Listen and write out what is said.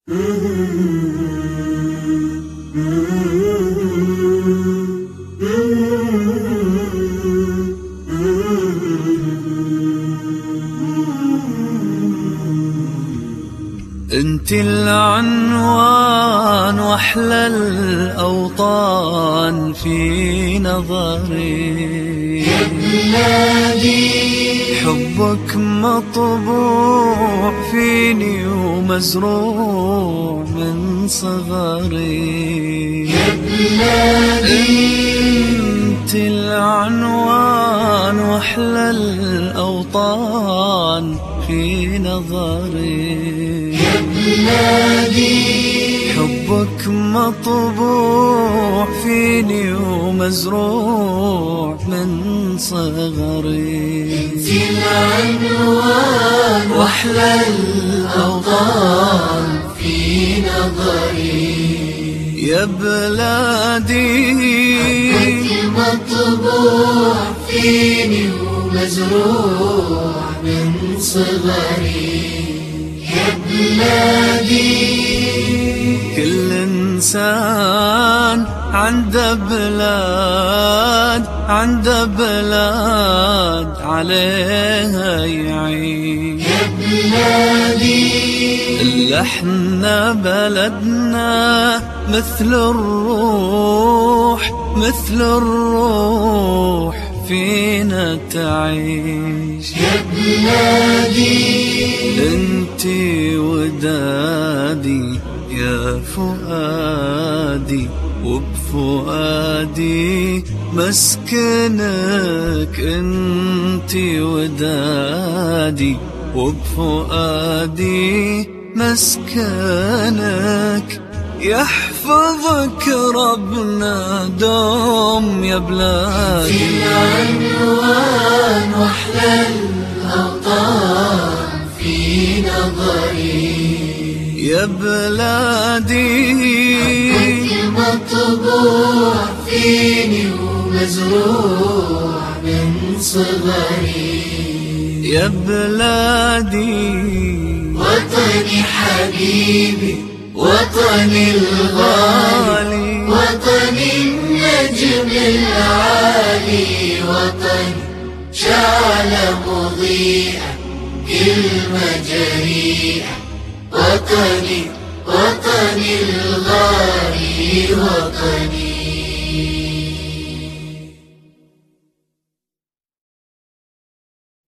انت العنوان واحلى الاوطان في نظري يا بلادي، حبك مطبوع فيني ومزروع من صغري يا بلادي، انت العنوان واحلى الاوطان في نظري يا بلادي، حبك مطبوع فيني ومزروع من صغري انت العنوان واحلى الاوطان في نظري يا بلادي، حبك مطبوع فيني ومزروع من صغري يا بلادي. كل إنسان عنده بلاد عليها يعيش يا بلادي، إلا احنا بلدنا مثل الروح فينا تعيش يا بلادي، انتي ودادي يا فؤادي وبفؤادي مسكنك، انتي ودادي وبفؤادي مسكنك، يحفظك ربنا دوم يا بلادي. العنوان واحلى الاوطان في نظري يا بلادي، حبك مطبوع فيني ومزروع من صغري يا بلادي، وطني حبيبي، وطني الغالي، وطني النجم العالي، وطني شعلة مضيئة كلمة جريئة، وطني الغالي، وطني